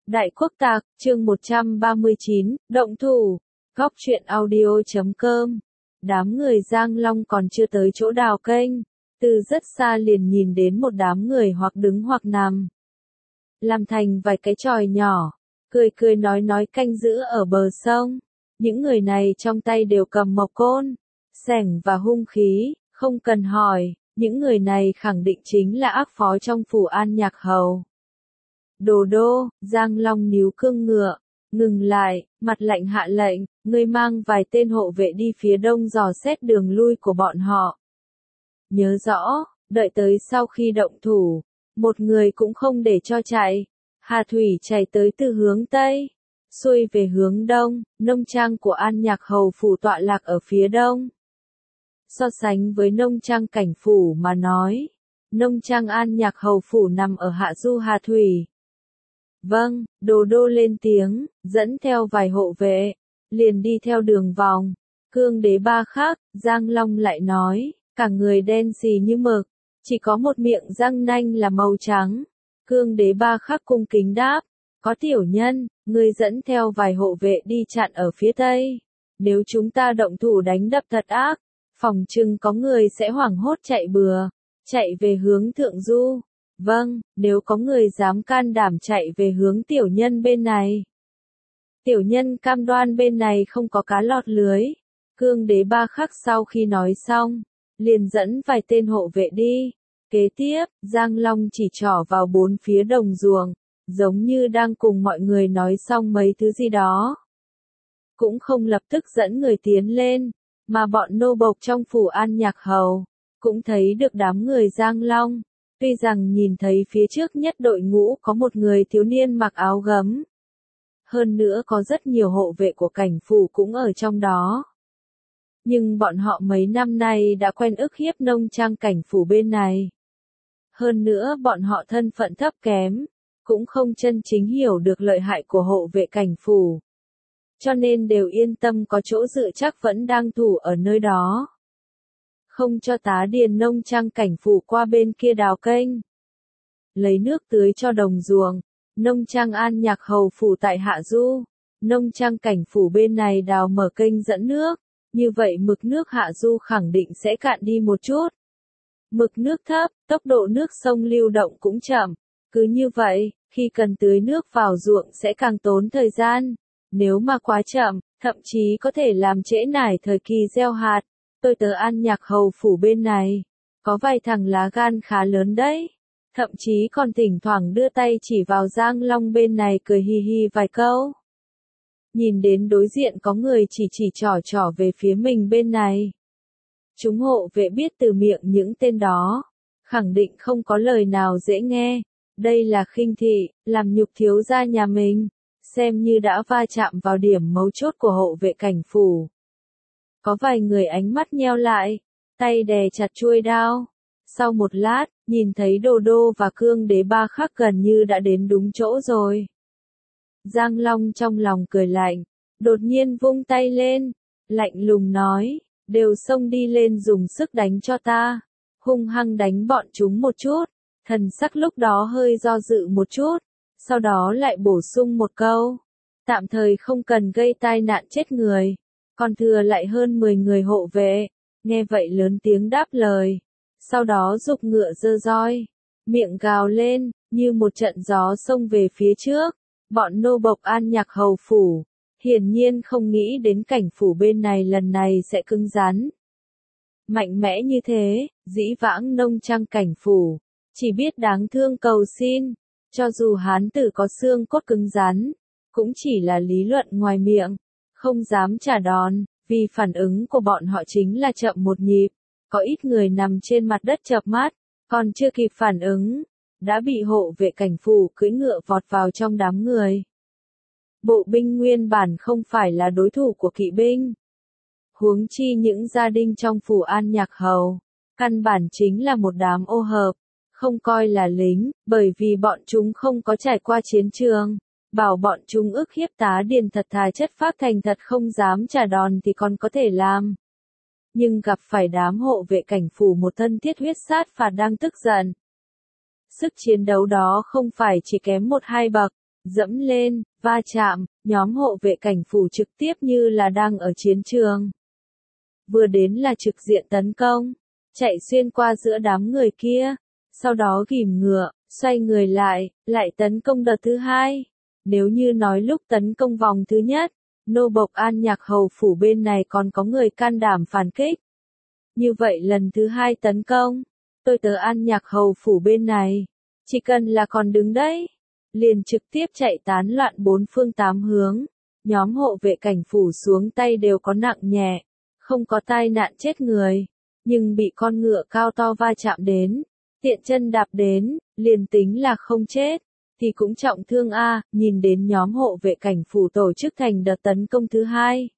Đại Quốc Tạc, chương 139, động thủ. Góc truyện audio.com. Đám người Giang Long còn chưa tới chỗ đào kênh, từ rất xa liền nhìn đến một đám người hoặc đứng hoặc nằm, làm thành vài cái chòi nhỏ, cười cười nói canh giữ ở bờ sông. Những người này trong tay đều cầm mộc côn, xẻng và hung khí, không cần hỏi, những người này khẳng định chính là ác phó trong phủ An Nhạc Hầu. Đồ đô, Giang Long níu cương ngựa, ngừng lại, mặt lạnh hạ lệnh, ngươi mang vài tên hộ vệ đi phía đông dò xét đường lui của bọn họ. Nhớ rõ, đợi tới sau khi động thủ, một người cũng không để cho chạy. Hà Thủy chạy tới từ hướng Tây, xuôi về hướng Đông, nông trang của An Nhạc Hầu phủ tọa lạc ở phía Đông. So sánh với nông trang Cảnh Phủ mà nói, nông trang An Nhạc Hầu phủ nằm ở hạ du Hà Thủy. Vâng, Đồ đô lên tiếng, dẫn theo vài hộ vệ, liền đi theo đường vòng. Cương Đế Ba Khắc, Giang Long lại nói, cả người đen xì như mực, chỉ có một miệng răng nanh là màu trắng. Cương Đế Ba Khắc cung kính đáp, có tiểu nhân, ngươi dẫn theo vài hộ vệ đi chặn ở phía Tây. Nếu chúng ta động thủ đánh đập thật ác, phòng chừng có người sẽ hoảng hốt chạy bừa, chạy về hướng Thượng Du. Vâng, nếu có người dám can đảm chạy về hướng tiểu nhân bên này. Tiểu nhân cam đoan bên này không có cá lọt lưới. Cương Đế Ba Khắc sau khi nói xong, liền dẫn vài tên hộ vệ đi. Kế tiếp, Giang Long chỉ trỏ vào bốn phía đồng ruộng, giống như đang cùng mọi người nói xong mấy thứ gì đó. Cũng không lập tức dẫn người tiến lên, mà bọn nô bộc trong phủ An Nhạc Hầu, cũng thấy được đám người Giang Long. Tuy rằng nhìn thấy phía trước nhất đội ngũ có một người thiếu niên mặc áo gấm. Hơn nữa có rất nhiều hộ vệ của Cảnh Phủ cũng ở trong đó. Nhưng bọn họ mấy năm nay đã quen ức hiếp nông trang Cảnh Phủ bên này. Hơn nữa bọn họ thân phận thấp kém, cũng không chân chính hiểu được lợi hại của hộ vệ Cảnh Phủ. Cho nên đều yên tâm có chỗ dựa chắc vẫn đang thủ ở nơi đó. Không cho tá điền nông trang Cảnh Phủ qua bên kia đào kênh, lấy nước tưới cho đồng ruộng. Nông trang An Nhạc Hầu phủ tại hạ du, nông trang Cảnh Phủ bên này đào mở kênh dẫn nước, như vậy mực nước hạ du khẳng định sẽ cạn đi một chút. Mực nước thấp, tốc độ nước sông lưu động cũng chậm, cứ như vậy, khi cần tưới nước vào ruộng sẽ càng tốn thời gian. Nếu mà quá chậm, thậm chí có thể làm trễ nải thời kỳ gieo hạt. Tôi tớ An Nhạc Hầu phủ bên này, có vài thằng lá gan khá lớn đấy, thậm chí còn thỉnh thoảng đưa tay chỉ vào Giang Long bên này cười hi hi vài câu. Nhìn đến đối diện có người chỉ trỏ về phía mình bên này. Chúng hộ vệ biết từ miệng những tên đó, khẳng định không có lời nào dễ nghe, đây là khinh thị, làm nhục thiếu gia nhà mình, xem như đã va chạm vào điểm mấu chốt của hộ vệ Cảnh Phủ. Có vài người ánh mắt nheo lại, tay đè chặt chuôi đao. Sau một lát, nhìn thấy Đồ đô và Cương Đế Ba Khắc gần như đã đến đúng chỗ rồi. Giang Long trong lòng cười lạnh, đột nhiên vung tay lên, lạnh lùng nói, đều xông đi lên dùng sức đánh cho ta, hung hăng đánh bọn chúng một chút. Thần sắc lúc đó hơi do dự một chút, sau đó lại bổ sung một câu, tạm thời không cần gây tai nạn chết người. Còn thừa lại hơn 10 người hộ vệ, nghe vậy lớn tiếng đáp lời, sau đó giục ngựa giơ roi, miệng gào lên, như một trận gió xông về phía trước. Bọn nô bộc An Nhạc Hầu phủ, hiển nhiên không nghĩ đến Cảnh Phủ bên này lần này sẽ cứng rắn. Mạnh mẽ như thế, dĩ vãng nông trang Cảnh Phủ, chỉ biết đáng thương cầu xin, cho dù hán tử có xương cốt cứng rắn, cũng chỉ là lý luận ngoài miệng. Không dám trả đòn, vì phản ứng của bọn họ chính là chậm một nhịp. Có ít người nằm trên mặt đất chợp mắt, còn chưa kịp phản ứng, đã bị hộ vệ Cảnh Phủ cưỡi ngựa vọt vào trong đám người. Bộ binh nguyên bản không phải là đối thủ của kỵ binh. Huống chi những gia đình trong phủ An Nhạc Hầu, căn bản chính là một đám ô hợp, không coi là lính, bởi vì bọn chúng không có trải qua chiến trường. Bảo bọn chúng ức hiếp tá điền thật thà chất phác thành thật không dám trả đòn thì còn có thể làm. Nhưng gặp phải đám hộ vệ Cảnh Phủ một thân thiết huyết sát phạt đang tức giận. Sức chiến đấu đó không phải chỉ kém một hai bậc, dẫm lên, va chạm, nhóm hộ vệ cảnh phủ trực tiếp như là đang ở chiến trường. Vừa đến là trực diện tấn công, chạy xuyên qua giữa đám người kia, sau đó ghìm ngựa, xoay người lại tấn công đợt thứ hai. Nếu như nói lúc tấn công vòng thứ nhất, nô bộc An Nhạc Hầu phủ bên này còn có người can đảm phản kích. Như vậy lần thứ hai tấn công, tôi tớ An Nhạc Hầu phủ bên này, chỉ cần là còn đứng đấy, liền trực tiếp chạy tán loạn bốn phương tám hướng. Nhóm hộ vệ cảnh phủ xuống tay đều có nặng nhẹ, không có tai nạn chết người, nhưng bị con ngựa cao to va chạm đến, tiện chân đạp đến, liền tính là không chết, thì cũng trọng thương a. Nhìn đến nhóm hộ vệ cảnh phủ tổ chức thành đợt tấn công thứ hai.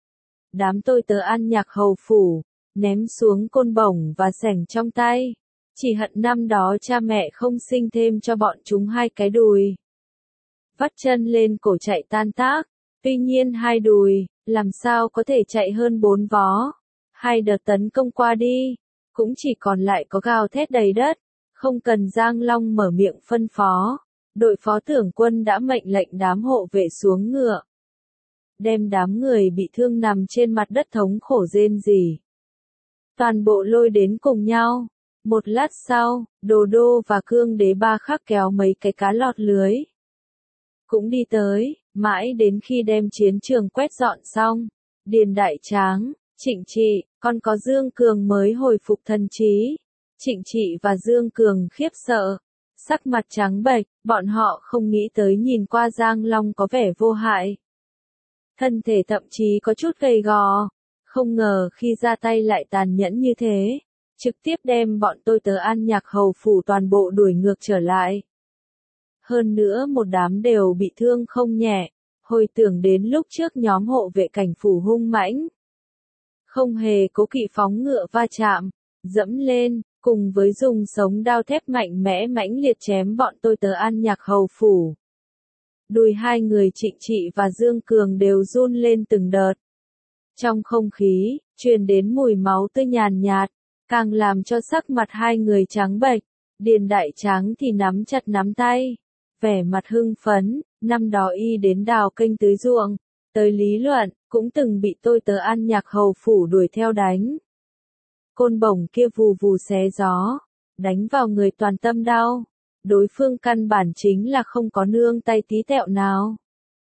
Đám tôi tớ An Nhạc Hầu phủ, ném xuống côn bổng và xẻng trong tay. Chỉ hận năm đó cha mẹ không sinh thêm cho bọn chúng hai cái đùi. Vắt chân lên cổ chạy tan tác, tuy nhiên hai đùi, làm sao có thể chạy hơn 4 vó. Hai đợt tấn công qua đi, cũng chỉ còn lại có gào thét đầy đất, không cần Giang Long mở miệng phân phó. Đội phó trưởng quân đã mệnh lệnh đám hộ vệ xuống ngựa, đem đám người bị thương nằm trên mặt đất thống khổ rên rỉ. Toàn bộ lôi đến cùng nhau. Một lát sau, Đồ Đô và Cương Đế Ba Khắc kéo mấy cái cá lọt lưới. Cũng đi tới, mãi đến khi đem chiến trường quét dọn xong. Điền Đại Tráng, Trịnh Trị, còn có Dương Cường mới hồi phục thần trí. Trịnh Trị và Dương Cường khiếp sợ, sắc mặt trắng bệch, bọn họ không nghĩ tới nhìn qua Giang Long có vẻ vô hại. Thân thể thậm chí có chút gầy gò, không ngờ khi ra tay lại tàn nhẫn như thế, trực tiếp đem bọn tôi tớ An Nhạc Hầu phủ toàn bộ đuổi ngược trở lại. Hơn nữa một đám đều bị thương không nhẹ, hồi tưởng đến lúc trước nhóm hộ vệ cảnh phủ hung mãnh. Không hề cố kỵ phóng ngựa va chạm, dẫm lên, cùng với dùng sống đao thép mạnh mẽ mãnh liệt chém bọn tôi tớ An Nhạc Hầu phủ. Đùi hai người Trịnh Trị và Dương Cường đều run lên từng đợt. Trong không khí, truyền đến mùi máu tươi nhàn nhạt, càng làm cho sắc mặt hai người trắng bệch. Điền Đại Tráng thì nắm chặt nắm tay, vẻ mặt hưng phấn. Năm đó y đến đào kênh tưới ruộng, tới lý luận, cũng từng bị tôi tớ An Nhạc Hầu phủ đuổi theo đánh. Côn bổng kia vù vù xé gió, đánh vào người toàn tâm đau. Đối phương căn bản chính là không có nương tay tí tẹo nào.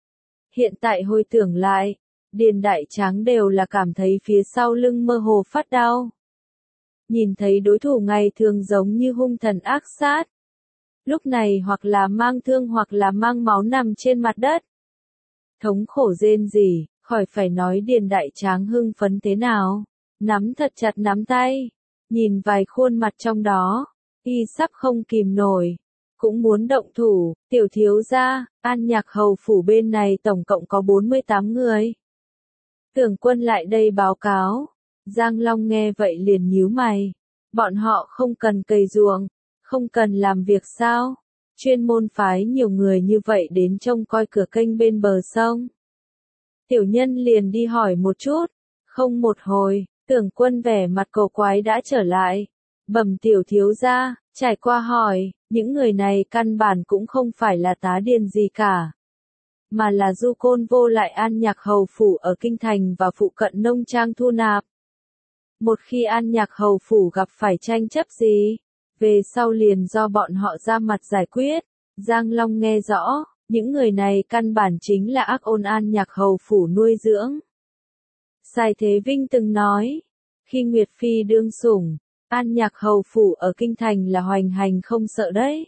Hiện tại hồi tưởng lại, Điền Đại Tráng đều là cảm thấy phía sau lưng mơ hồ phát đau. Nhìn thấy đối thủ ngày thường giống như hung thần ác sát. Lúc này hoặc là mang thương hoặc là mang máu nằm trên mặt đất. Thống khổ rên rỉ, khỏi phải nói Điền Đại Tráng hưng phấn thế nào. Nắm thật chặt nắm tay, nhìn vài khuôn mặt trong đó, y sắp không kìm nổi. Cũng muốn động thủ, tiểu thiếu gia, An Nhạc Hầu phủ bên này tổng cộng có 48 người. Tưởng quân lại đây báo cáo. Giang Long nghe vậy liền nhíu mày. Bọn họ không cần cày ruộng, không cần làm việc sao? Chuyên môn phái nhiều người như vậy đến trông coi cửa kênh bên bờ sông. Tiểu nhân liền đi hỏi một chút. Không một hồi, Tưởng quân vẻ mặt cổ quái đã trở lại. Bẩm tiểu thiếu gia, trải qua hỏi, những người này căn bản cũng không phải là tá điền gì cả, mà là du côn vô lại An Nhạc Hầu phủ ở kinh thành và phụ cận nông trang thu nạp. Một khi An Nhạc Hầu phủ gặp phải tranh chấp gì, về sau liền do bọn họ ra mặt giải quyết. Giang Long nghe rõ, những người này căn bản chính là ác ôn An Nhạc Hầu phủ nuôi dưỡng. Sài Thế Vinh từng nói, khi Nguyệt Phi đương sủng, An Nhạc Hầu phủ ở kinh thành là hoành hành không sợ đấy.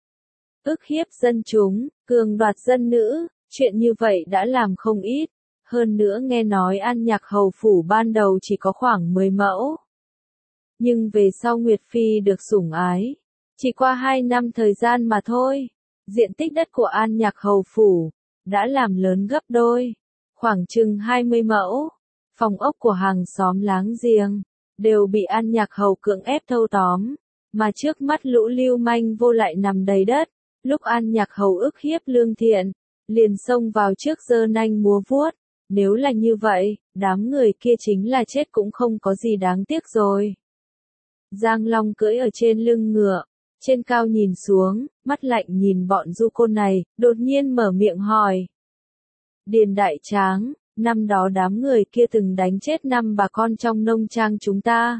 Ức hiếp dân chúng, cường đoạt dân nữ, chuyện như vậy đã làm không ít. Hơn nữa nghe nói An Nhạc Hầu phủ ban đầu chỉ có khoảng 10 mẫu. Nhưng về sau Nguyệt Phi được sủng ái, chỉ qua 2 năm thời gian mà thôi, diện tích đất của An Nhạc Hầu phủ đã làm lớn gấp đôi, khoảng chừng 20 mẫu. Phòng ốc của hàng xóm láng giềng đều bị An Nhạc Hầu cưỡng ép thâu tóm, mà trước mắt lũ lưu manh vô lại nằm đầy đất. Lúc An Nhạc Hầu ức hiếp Lương Thiện, liền xông vào trước giơ nanh múa vuốt. Nếu là như vậy, đám người kia chính là chết cũng không có gì đáng tiếc rồi. Giang Long cưỡi ở trên lưng ngựa, trên cao nhìn xuống, mắt lạnh nhìn bọn du côn này, đột nhiên mở miệng hỏi. Điền Đại Tráng, năm đó đám người kia từng đánh chết 5 bà con trong nông trang chúng ta.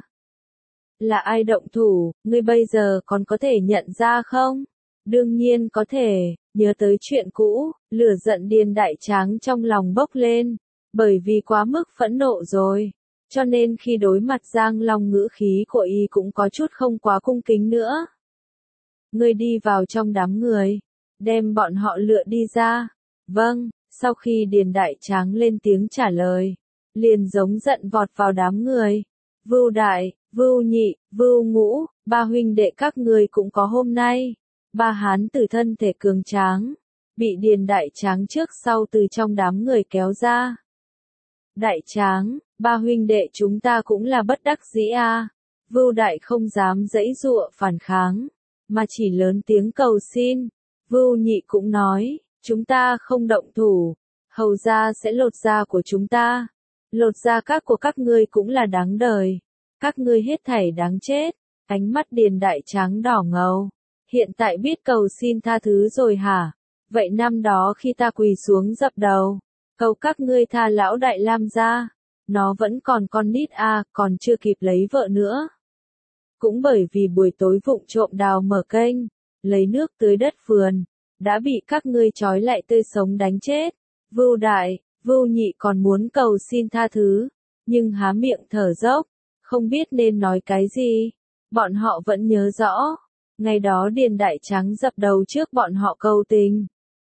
Là ai động thủ, ngươi bây giờ còn có thể nhận ra không? Đương nhiên có thể, nhớ tới chuyện cũ, lửa giận Điền Đại Tráng trong lòng bốc lên, bởi vì quá mức phẫn nộ rồi, cho nên khi đối mặt Giang Long ngữ khí của y cũng có chút không quá cung kính nữa. Ngươi đi vào trong đám người, đem bọn họ lựa đi ra. Vâng, sau khi Điền Đại Tráng lên tiếng trả lời, liền giống giận vọt vào đám người. Vưu Đại, Vưu Nhị, Vưu Ngũ, ba huynh đệ các ngươi cũng có hôm nay. Ba hán tử thân thể cường tráng, bị Điền Đại Tráng trước sau từ trong đám người kéo ra. Đại Tráng, ba huynh đệ chúng ta cũng là bất đắc dĩ a. Vưu Đại không dám giãy giụa phản kháng, mà chỉ lớn tiếng cầu xin. Vưu Nhị cũng nói, chúng ta không động thủ, hầu ra sẽ lột da của chúng ta. Lột da các của các ngươi cũng là đáng đời. Các ngươi hết thảy đáng chết. Ánh mắt Điền Đại Tráng đỏ ngầu. Hiện tại biết cầu xin tha thứ rồi hả? Vậy năm đó khi ta quỳ xuống dập đầu, cầu các ngươi tha lão Đại Lam ra, nó vẫn còn con nít còn chưa kịp lấy vợ nữa. Cũng bởi vì buổi tối vụng trộm đào mở kênh, lấy nước tưới đất vườn, đã bị các ngươi trói lại tươi sống đánh chết. Vưu Đại, Vưu Nhị còn muốn cầu xin tha thứ, nhưng há miệng thở dốc, không biết nên nói cái gì. Bọn họ vẫn nhớ rõ, ngày đó Điền Đại Tráng dập đầu trước bọn họ cầu tình.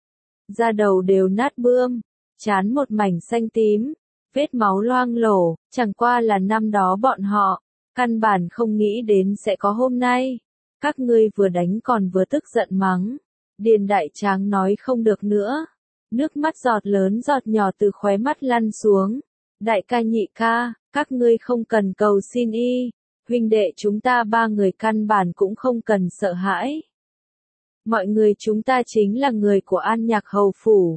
Da đầu đều nát bươm, trán một mảnh xanh tím, vết máu loang lổ, chẳng qua là năm đó bọn họ, căn bản không nghĩ đến sẽ có hôm nay. Các ngươi vừa đánh còn vừa tức giận mắng. Điền Đại Tráng nói không được nữa. Nước mắt giọt lớn giọt nhỏ từ khóe mắt lăn xuống. Đại ca nhị ca, các ngươi không cần cầu xin y. Huynh đệ chúng ta ba người căn bản cũng không cần sợ hãi. Mọi người chúng ta chính là người của An Nhạc Hầu Phủ.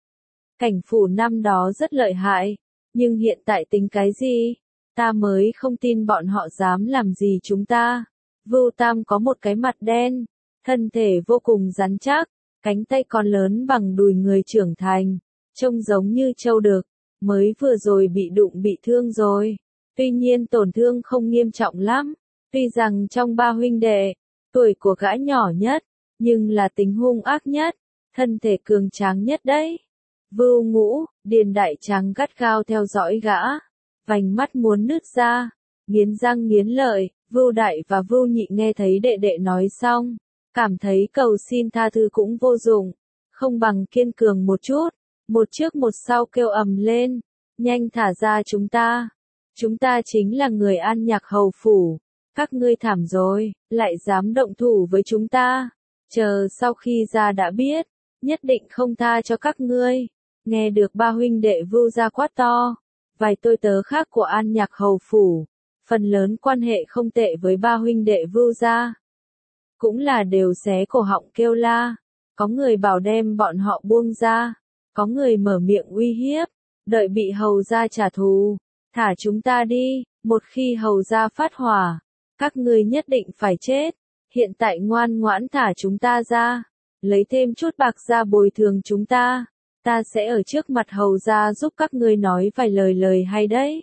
Cảnh phủ năm đó rất lợi hại, nhưng hiện tại tính cái gì? Ta mới không tin bọn họ dám làm gì chúng ta. Vưu Tam có một cái mặt đen, thân thể vô cùng rắn chắc, cánh tay còn lớn bằng đùi người trưởng thành, trông giống như trâu đực, mới vừa rồi bị đụng bị thương rồi. Tuy nhiên tổn thương không nghiêm trọng lắm, tuy rằng trong ba huynh đệ, tuổi của gã nhỏ nhất, nhưng là tính hung ác nhất, thân thể cường tráng nhất đấy. Vưu Ngũ, Điền Đại Tráng gắt gao theo dõi gã, vành mắt muốn nứt ra, nghiến răng nghiến lợi. Vưu Đại và Vưu Nhị nghe thấy đệ đệ nói xong, cảm thấy cầu xin tha thứ cũng vô dụng, không bằng kiên cường một chút, một trước một sau kêu ầm lên, nhanh thả ra chúng ta chính là người An Nhạc Hầu Phủ, các ngươi thảm rồi, lại dám động thủ với chúng ta, chờ sau khi ra đã biết, nhất định không tha cho các ngươi. Nghe được ba huynh đệ Vưu gia quát to, vài tôi tớ khác của An Nhạc Hầu Phủ, phần lớn quan hệ không tệ với ba huynh đệ Vưu gia, cũng là đều xé cổ họng kêu la, có người bảo đem bọn họ buông ra, có người mở miệng uy hiếp, đợi bị hầu gia trả thù, thả chúng ta đi, một khi hầu gia phát hỏa, các ngươi nhất định phải chết, hiện tại ngoan ngoãn thả chúng ta ra, lấy thêm chút bạc ra bồi thường chúng ta sẽ ở trước mặt hầu gia giúp các ngươi nói vài lời hay đấy.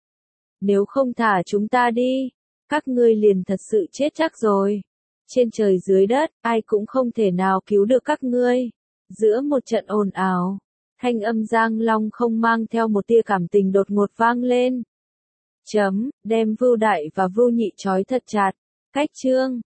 Nếu không thả chúng ta đi, các ngươi liền thật sự chết chắc rồi. Trên trời dưới đất, ai cũng không thể nào cứu được các ngươi. Giữa một trận ồn ào, thanh âm Giang Long không mang theo một tia cảm tình đột ngột vang lên. Đem Vưu Đại và Vưu Nhị trói thật chặt. Cách chương